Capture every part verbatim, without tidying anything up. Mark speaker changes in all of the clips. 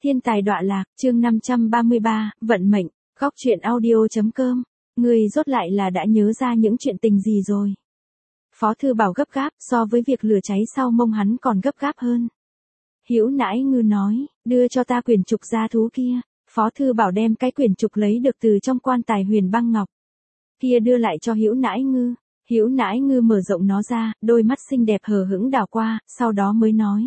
Speaker 1: Thiên tài đọa lạc, chương năm trăm ba mươi ba, vận mệnh, góc truyện audio.com. Ngươi rốt lại là đã nhớ ra những chuyện tình gì rồi? Phó Thư Bảo gấp gáp, so với việc lửa cháy sau mông hắn còn gấp gáp hơn. Hữu Nãi Ngư nói, đưa cho ta quyển trục gia thú kia. Phó Thư Bảo đem cái quyển trục lấy được từ trong quan tài huyền băng ngọc kia đưa lại cho Hữu Nãi Ngư. Hữu Nãi Ngư mở rộng nó ra, đôi mắt xinh đẹp hờ hững đảo qua, sau đó mới nói.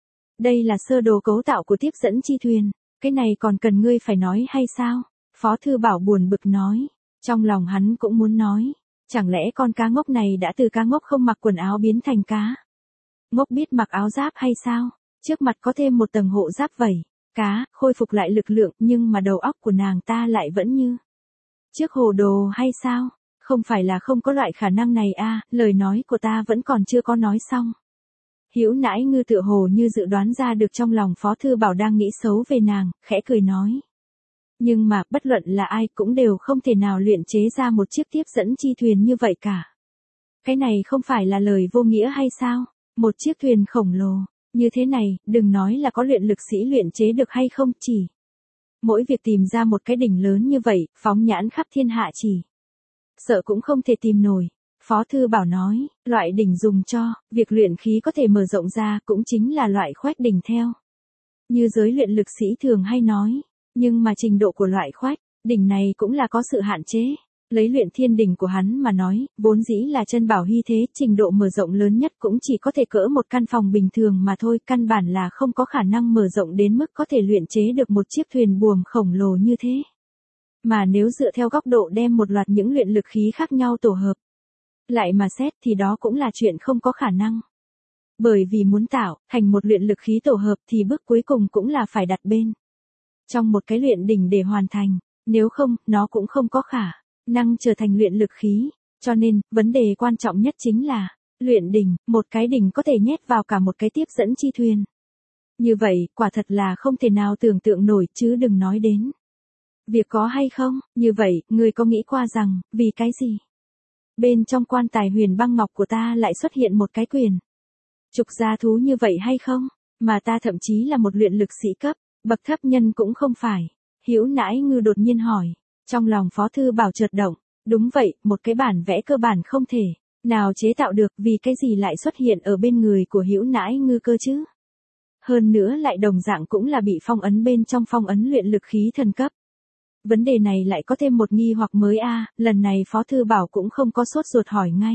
Speaker 1: Đây là sơ đồ cấu tạo của tiếp dẫn chi thuyền, cái này còn cần ngươi phải nói hay sao? Phó Thư Bảo buồn bực nói, trong lòng hắn cũng muốn nói, chẳng lẽ con cá ngốc này đã từ cá ngốc không mặc quần áo biến thành cá ngốc biết mặc áo giáp hay sao? Trước mặt có thêm một tầng hộ giáp vảy, cá, khôi phục lại lực lượng, nhưng mà đầu óc của nàng ta lại vẫn như trước hồ đồ hay sao? Không phải là không có loại khả năng này à, lời nói của ta vẫn còn chưa có nói xong. Hữu Nãi Ngư tựa hồ như dự đoán ra được trong lòng Phó Thư Bảo đang nghĩ xấu về nàng, khẽ cười nói. Nhưng mà, bất luận là ai cũng đều không thể nào luyện chế ra một chiếc tiếp dẫn chi thuyền như vậy cả. Cái này không phải là lời vô nghĩa hay sao? Một chiếc thuyền khổng lồ, như thế này, đừng nói là có luyện lực sĩ luyện chế được hay không, chỉ mỗi việc tìm ra một cái đỉnh lớn như vậy, phóng nhãn khắp thiên hạ chỉ sợ cũng không thể tìm nổi. Phó Thư Bảo nói, loại đỉnh dùng cho việc luyện khí có thể mở rộng ra cũng chính là loại khoách đỉnh theo như giới luyện lực sĩ thường hay nói, nhưng mà trình độ của loại khoách đỉnh này cũng là có sự hạn chế. Lấy luyện thiên đỉnh của hắn mà nói, vốn dĩ là chân bảo hy thế, trình độ mở rộng lớn nhất cũng chỉ có thể cỡ một căn phòng bình thường mà thôi, căn bản là không có khả năng mở rộng đến mức có thể luyện chế được một chiếc thuyền buồm khổng lồ như thế. Mà nếu dựa theo góc độ đem một loạt những luyện lực khí khác nhau tổ hợp lại mà xét thì đó cũng là chuyện không có khả năng. Bởi vì muốn tạo thành một luyện lực khí tổ hợp thì bước cuối cùng cũng là phải đặt bên trong một cái luyện đỉnh để hoàn thành, nếu không, nó cũng không có khả năng trở thành luyện lực khí. Cho nên, vấn đề quan trọng nhất chính là luyện đỉnh, một cái đỉnh có thể nhét vào cả một cái tiếp dẫn chi thuyền. Như vậy, quả thật là không thể nào tưởng tượng nổi, chứ đừng nói đến việc có hay không. Như vậy, ngươi có nghĩ qua rằng, vì cái gì bên trong quan tài huyền băng ngọc của ta lại xuất hiện một cái quyển trục gia thú như vậy hay không? Mà ta thậm chí là một luyện lực sĩ cấp bậc thấp nhân cũng không phải. Hữu Nãi Ngư đột nhiên hỏi. Trong lòng Phó Thư Bảo chợt động, đúng vậy, một cái bản vẽ cơ bản không thể nào chế tạo được, vì cái gì lại xuất hiện ở bên người của Hữu Nãi Ngư cơ chứ? Hơn nữa lại đồng dạng cũng là bị phong ấn bên trong phong ấn luyện lực khí thần cấp. Vấn đề này lại có thêm một nghi hoặc mới a, à, lần này Phó Thư Bảo cũng không có sốt ruột hỏi ngay.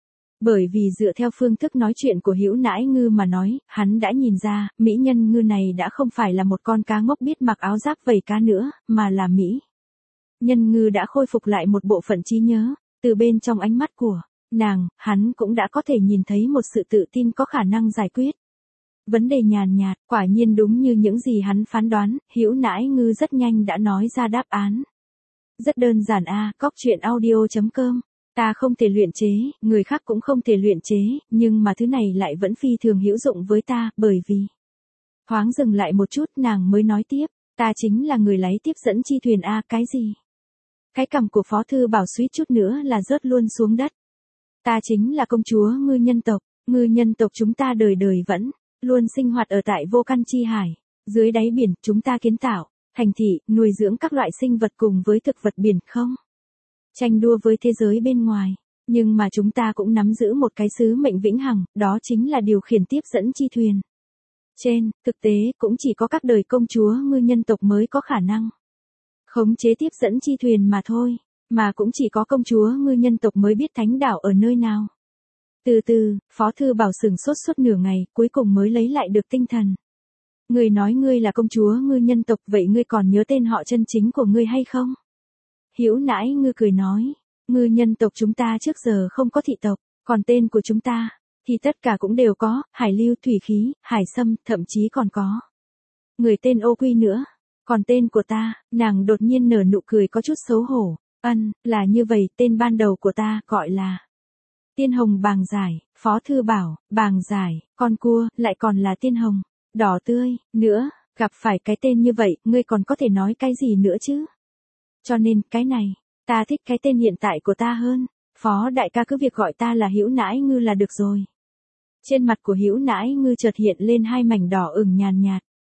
Speaker 1: Bởi vì dựa theo phương thức nói chuyện của Hữu Nãi Ngư mà nói, hắn đã nhìn ra, mỹ nhân ngư này đã không phải là một con cá ngốc biết mặc áo giáp vảy cá nữa, mà là mỹ nhân ngư đã khôi phục lại một bộ phận trí nhớ. Từ bên trong ánh mắt của nàng, hắn cũng đã có thể nhìn thấy một sự tự tin có khả năng giải quyết vấn đề nhàn nhạt. Quả nhiên đúng như những gì hắn phán đoán, Hữu Nãi Ngư rất nhanh đã nói ra đáp án. Rất đơn giản a, à, góc truyện audio.com. Ta không thể luyện chế, người khác cũng không thể luyện chế, nhưng mà thứ này lại vẫn phi thường hữu dụng với ta, bởi vì thoáng dừng lại một chút nàng mới nói tiếp, ta chính là người lái tiếp dẫn chi thuyền a. À, cái gì? Cái cằm của Phó Thư Bảo suýt chút nữa là rớt luôn xuống đất. Ta chính là công chúa ngư nhân tộc, ngư nhân tộc chúng ta đời đời vẫn luôn sinh hoạt ở tại vô căn chi hải, dưới đáy biển, chúng ta kiến tạo thành thị, nuôi dưỡng các loại sinh vật cùng với thực vật biển không tranh đua với thế giới bên ngoài, nhưng mà chúng ta cũng nắm giữ một cái sứ mệnh vĩnh hằng, đó chính là điều khiển tiếp dẫn chi thuyền. Trên thực tế, cũng chỉ có các đời công chúa ngư nhân tộc mới có khả năng khống chế tiếp dẫn chi thuyền mà thôi, mà cũng chỉ có công chúa ngư nhân tộc mới biết thánh đảo ở nơi nào. Từ từ, Phó Thư Bảo sừng sốt suốt nửa ngày, cuối cùng mới lấy lại được tinh thần. Ngươi nói ngươi là công chúa ngư nhân tộc, vậy ngươi còn nhớ tên họ chân chính của ngươi hay không? Hữu Nãi Ngư cười nói, ngư nhân tộc chúng ta trước giờ không có thị tộc, còn tên của chúng ta thì tất cả cũng đều có, hải lưu, thủy khí, hải sâm, thậm chí còn có người tên Ô Quy nữa. Còn tên của ta, nàng đột nhiên nở nụ cười có chút xấu hổ. Ân, là như vậy, tên ban đầu của ta gọi là Tiên Hồng Bàng Giải. Phó Thư Bảo, Bàng Giải, con cua, lại còn là Tiên Hồng đỏ tươi nữa, gặp phải cái tên như vậy, ngươi còn có thể nói cái gì nữa chứ? Cho nên, cái này, ta thích cái tên hiện tại của ta hơn. Phó đại ca cứ việc gọi ta là Hữu Nãi Ngư là được rồi. Trên mặt của Hữu Nãi Ngư chợt hiện lên hai mảnh đỏ ửng nhàn nhạt.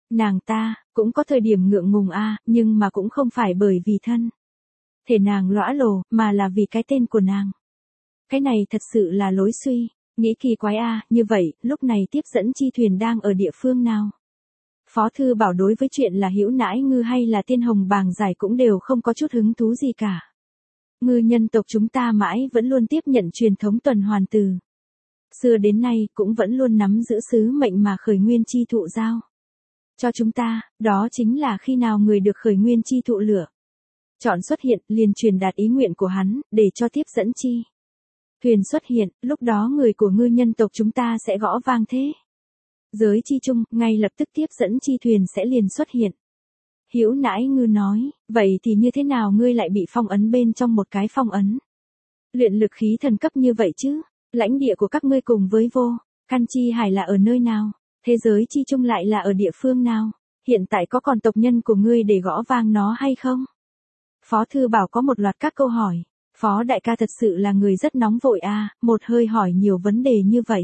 Speaker 1: Nàng ta, cũng có thời điểm ngượng ngùng a, nhưng mà cũng không phải bởi vì thân thể nàng lõa lồ, mà là vì cái tên của nàng. Cái này thật sự là lối suy, nghĩ kỳ quái a, như vậy, lúc này tiếp dẫn chi thuyền đang ở địa phương nào? Phó Thư Bảo đối với chuyện là Hữu Nãi Ngư hay là Tiên Hồng Bàng Giải cũng đều không có chút hứng thú gì cả. Ngư nhân tộc chúng ta mãi vẫn luôn tiếp nhận truyền thống tuần hoàn từ xưa đến nay, cũng vẫn luôn nắm giữ sứ mệnh mà khởi nguyên chi thụ giao cho chúng ta, đó chính là khi nào người được khởi nguyên chi thụ lửa chọn xuất hiện, liền truyền đạt ý nguyện của hắn, để cho tiếp dẫn chi thuyền xuất hiện, lúc đó người của ngư nhân tộc chúng ta sẽ gõ vang thế giới chi chung, ngay lập tức tiếp dẫn chi thuyền sẽ liền xuất hiện. Hữu Nãi Ngư nói, vậy thì như thế nào ngươi lại bị phong ấn bên trong một cái phong ấn luyện lực khí thần cấp như vậy chứ? Lãnh địa của các ngươi cùng với vô căn chi hải là ở nơi nào? Thế giới chi chung lại là ở địa phương nào? Hiện tại có còn tộc nhân của ngươi để gõ vang nó hay không? Phó Thư Bảo có một loạt các câu hỏi. Phó đại ca thật sự là người rất nóng vội a, một hơi hỏi nhiều vấn đề như vậy.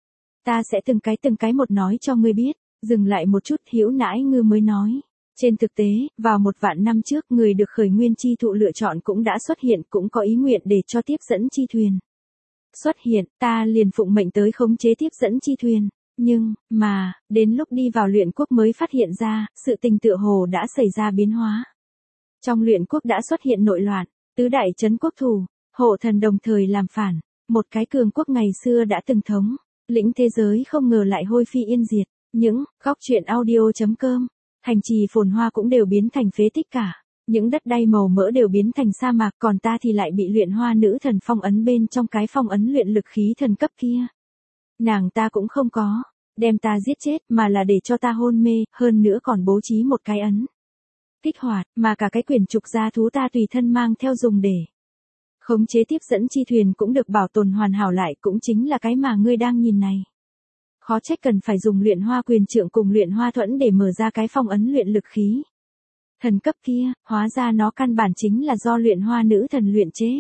Speaker 1: Ta sẽ từng cái từng cái một nói cho ngươi biết. Dừng lại một chút, Hữu Nãi Ngư mới nói. Trên thực tế, vào một vạn năm trước người được khởi nguyên chi thụ lựa chọn cũng đã xuất hiện, cũng có ý nguyện để cho tiếp dẫn chi thuyền xuất hiện, ta liền phụng mệnh tới khống chế tiếp dẫn chi thuyền. Nhưng, mà, đến lúc đi vào luyện quốc mới phát hiện ra, sự tình tựa hồ đã xảy ra biến hóa. Trong luyện quốc đã xuất hiện nội loạn, tứ đại trấn quốc thủ, hộ thần đồng thời làm phản, một cái cường quốc ngày xưa đã từng thống lĩnh thế giới không ngờ lại hôi phi yên diệt. Những góc truyện audio.com, thành trì phồn hoa cũng đều biến thành phế tích cả. Những đất đai màu mỡ đều biến thành sa mạc, còn ta thì lại bị luyện hoa nữ thần phong ấn bên trong cái phong ấn luyện lực khí thần cấp kia. Nàng ta cũng không có đem ta giết chết, mà là để cho ta hôn mê, hơn nữa còn bố trí một cái ấn kích hoạt, mà cả cái quyển trục gia thú ta tùy thân mang theo dùng để khống chế tiếp dẫn chi thuyền cũng được bảo tồn hoàn hảo lại, cũng chính là cái mà ngươi đang nhìn này. Khó trách cần phải dùng luyện hoa quyền trượng cùng luyện hoa thuẫn để mở ra cái phong ấn luyện lực khí thần cấp kia, hóa ra nó căn bản chính là do luyện hoa nữ thần luyện chế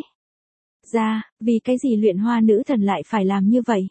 Speaker 1: ra, vì cái gì luyện hoa nữ thần lại phải làm như vậy?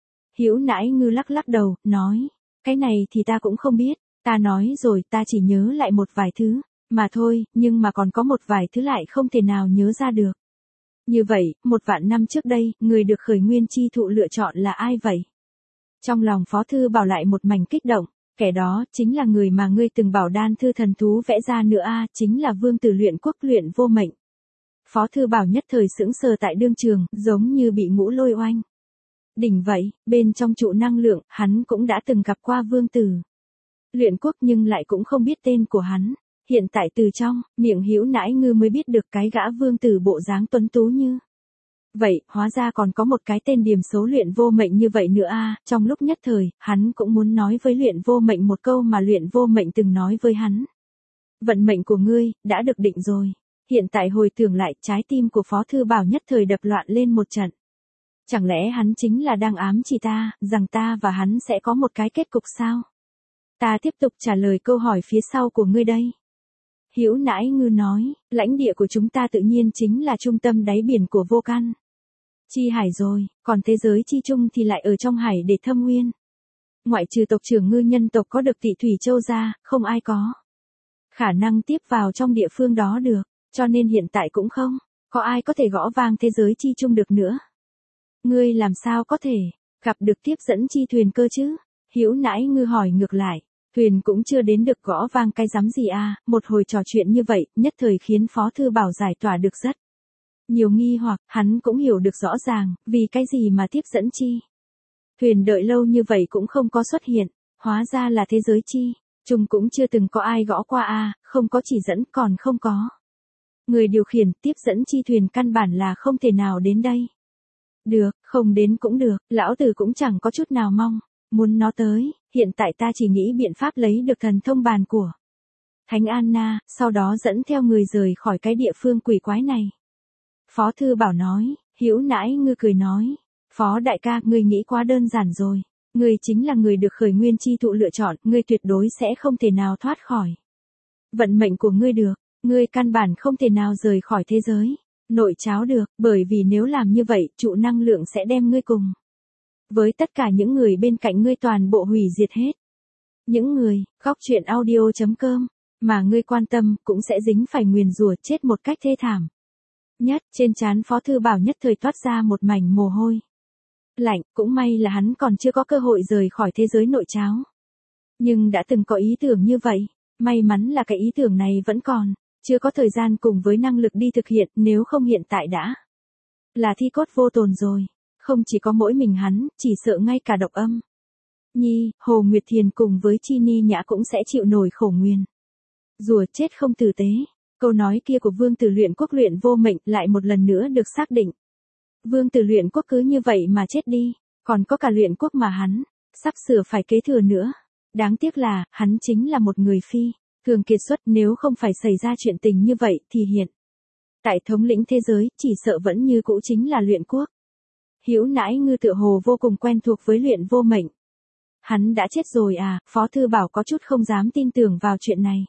Speaker 1: Hữu Nãi Ngư lắc lắc đầu, nói, cái này thì ta cũng không biết, ta nói rồi, ta chỉ nhớ lại một vài thứ, mà thôi, nhưng mà còn có một vài thứ lại không thể nào nhớ ra được. Như vậy, một vạn năm trước đây, người được khởi nguyên chi thụ lựa chọn là ai vậy? Trong lòng Phó Thư Bảo lại một mảnh kích động, kẻ đó, chính là người mà ngươi từng bảo đan thư thần thú vẽ ra nữa a, chính là vương tử luyện quốc luyện vô mệnh. Phó Thư Bảo nhất thời sững sờ tại đương trường, giống như bị ngũ lôi oanh đỉnh vậy, bên trong trụ năng lượng, hắn cũng đã từng gặp qua vương tử luyện quốc nhưng lại cũng không biết tên của hắn. Hiện tại từ trong miệng Hữu Nãi Ngư mới biết được cái gã vương tử bộ dáng tuấn tú như vậy, hóa ra còn có một cái tên điểm số luyện vô mệnh như vậy nữa a. Trong lúc nhất thời, hắn cũng muốn nói với luyện vô mệnh một câu mà luyện vô mệnh từng nói với hắn. Vận mệnh của ngươi, đã được định rồi. Hiện tại hồi tưởng lại, trái tim của Phó Thư Bảo nhất thời đập loạn lên một trận. Chẳng lẽ hắn chính là đang ám chỉ ta, rằng ta và hắn sẽ có một cái kết cục sao? Ta tiếp tục trả lời câu hỏi phía sau của ngươi đây. Hữu Nãi Ngư nói, lãnh địa của chúng ta tự nhiên chính là trung tâm đáy biển của vô căn chi hải rồi, còn thế giới chi chung thì lại ở trong hải để thâm nguyên. Ngoại trừ tộc trưởng ngư nhân tộc có được Tị Thủy Châu ra, không ai có khả năng tiếp vào trong địa phương đó được, cho nên hiện tại cũng không có ai có thể gõ vang thế giới chi chung được nữa. Ngươi làm sao có thể gặp được tiếp dẫn chi thuyền cơ chứ? Hữu Nãi Ngư hỏi ngược lại. Thuyền cũng chưa đến được gõ vang cái rắm gì à, một hồi trò chuyện như vậy, nhất thời khiến Phó Thư Bảo giải tỏa được rất nhiều nghi hoặc, hắn cũng hiểu được rõ ràng, vì cái gì mà tiếp dẫn chi thuyền đợi lâu như vậy cũng không có xuất hiện, hóa ra là thế giới chi chung cũng chưa từng có ai gõ qua à, không có chỉ dẫn còn không có người điều khiển, tiếp dẫn chi thuyền căn bản là không thể nào đến đây. Được, không đến cũng được, lão tử cũng chẳng có chút nào mong muốn nó tới, hiện tại ta chỉ nghĩ biện pháp lấy được thần thông bàn của Thánh Anna, sau đó dẫn theo người rời khỏi cái địa phương quỷ quái này. Phó Thư Bảo nói, Hữu Nãi Ngư cười nói, Phó đại ca, ngươi nghĩ quá đơn giản rồi, ngươi chính là người được khởi nguyên chi thụ lựa chọn, ngươi tuyệt đối sẽ không thể nào thoát khỏi vận mệnh của ngươi được, ngươi căn bản không thể nào rời khỏi thế giới nội cháo được, bởi vì nếu làm như vậy, trụ năng lượng sẽ đem ngươi cùng với tất cả những người bên cạnh ngươi toàn bộ hủy diệt hết. Những người, góc truyện audio.com, mà ngươi quan tâm cũng sẽ dính phải nguyền rủa chết một cách thê thảm. Nhất, trên trán Phó Thư Bảo nhất thời toát ra một mảnh mồ hôi lạnh, cũng may là hắn còn chưa có cơ hội rời khỏi thế giới nội tráo. Nhưng đã từng có ý tưởng như vậy, may mắn là cái ý tưởng này vẫn còn, chưa có thời gian cùng với năng lực đi thực hiện, nếu không hiện tại đã là thi cốt vô tồn rồi. Không chỉ có mỗi mình hắn, chỉ sợ ngay cả Độc Âm Nhi, Hồ Nguyệt Thiền cùng với Chi Ni Nhã cũng sẽ chịu nổi khổ nguyền rủa chết không tử tế. Câu nói kia của Vương Tử Luyện Quốc luyện vô mệnh lại một lần nữa được xác định. Vương Tử Luyện Quốc cứ như vậy mà chết đi, còn có cả Luyện Quốc mà hắn sắp sửa phải kế thừa nữa. Đáng tiếc là, hắn chính là một người phi thường kiệt xuất, nếu không phải xảy ra chuyện tình như vậy thì hiện tại thống lĩnh thế giới, chỉ sợ vẫn như cũ chính là Luyện Quốc. Hữu Nãi Ngư tựa hồ vô cùng quen thuộc với luyện vô mệnh. Hắn đã chết rồi à? Phó Thư Bảo có chút không dám tin tưởng vào chuyện này.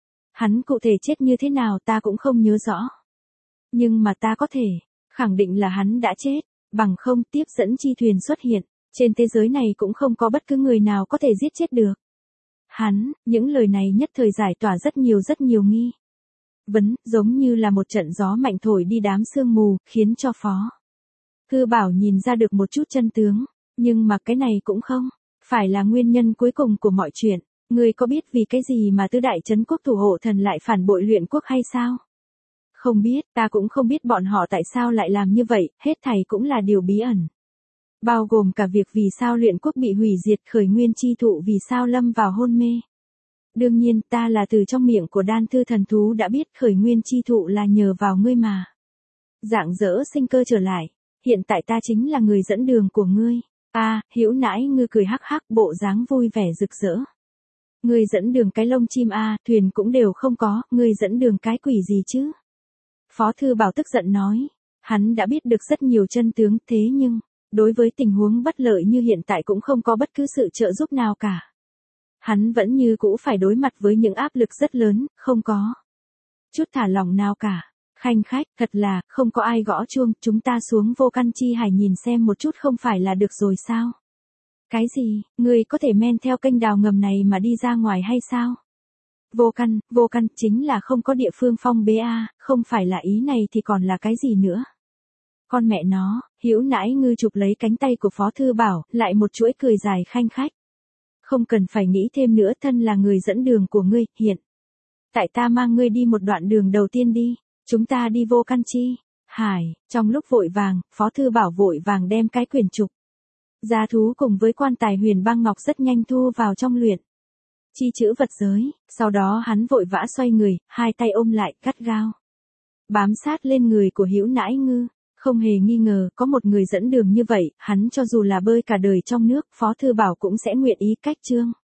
Speaker 1: Hắn cụ thể chết như thế nào ta cũng không nhớ rõ. Nhưng mà ta có thể khẳng định là hắn đã chết, bằng không tiếp dẫn chi thuyền xuất hiện, trên thế giới này cũng không có bất cứ người nào có thể giết chết được hắn. Những lời này nhất thời giải tỏa rất nhiều rất nhiều nghi vấn, giống như là một trận gió mạnh thổi đi đám sương mù, khiến cho Phó Thư Bảo nhìn ra được một chút chân tướng, nhưng mà cái này cũng không phải là nguyên nhân cuối cùng của mọi chuyện. Ngươi có biết vì cái gì mà tứ đại trấn quốc thủ hộ thần lại phản bội Luyện Quốc hay sao? Không biết, ta cũng không biết bọn họ tại sao lại làm như vậy, hết thảy cũng là điều bí ẩn. Bao gồm cả việc vì sao Luyện Quốc bị hủy diệt, khởi nguyên chi thụ vì sao lâm vào hôn mê. Đương nhiên, ta là từ trong miệng của Đan Thư thần thú đã biết khởi nguyên chi thụ là nhờ vào ngươi mà rạng rỡ sinh cơ trở lại. Hiện tại ta chính là người dẫn đường của ngươi. A, à, Hữu Nãi Ngư cười hắc hắc, bộ dáng vui vẻ rực rỡ. Ngươi dẫn đường cái lông chim a, à, thuyền cũng đều không có, ngươi dẫn đường cái quỷ gì chứ? Phó Thư Bảo tức giận nói, hắn đã biết được rất nhiều chân tướng, thế nhưng đối với tình huống bất lợi như hiện tại cũng không có bất cứ sự trợ giúp nào cả. Hắn vẫn như cũ phải đối mặt với những áp lực rất lớn, không có chút thả lỏng nào cả. Khanh khách, thật là, không có ai gõ chuông, chúng ta xuống Vô Căn Chi Hải nhìn xem một chút không phải là được rồi sao? Cái gì, ngươi có thể men theo kênh đào ngầm này mà đi ra ngoài hay sao? Vô căn, vô căn, chính là không có địa phương phong bê a, không phải là ý này thì còn là cái gì nữa? Con mẹ nó, Hữu Nãi Ngư chụp lấy cánh tay của Phó Thư Bảo, lại một chuỗi cười dài khanh khách. Không cần phải nghĩ thêm nữa, thân là người dẫn đường của ngươi, hiện tại ta mang ngươi đi một đoạn đường đầu tiên đi. Chúng ta đi Vô Căn Chi Hải. Trong lúc vội vàng, Phó Thư Bảo vội vàng đem cái quyển trục gia thú cùng với quan tài huyền băng ngọc rất nhanh thu vào trong luyện chi chữ vật giới. Sau đó hắn vội vã xoay người, hai tay ôm lại, gắt gao bám sát lên người của Hữu Nãi Ngư. Không hề nghi ngờ, có một người dẫn đường như vậy, hắn cho dù là bơi cả đời trong nước, Phó Thư Bảo cũng sẽ nguyện ý cách chương.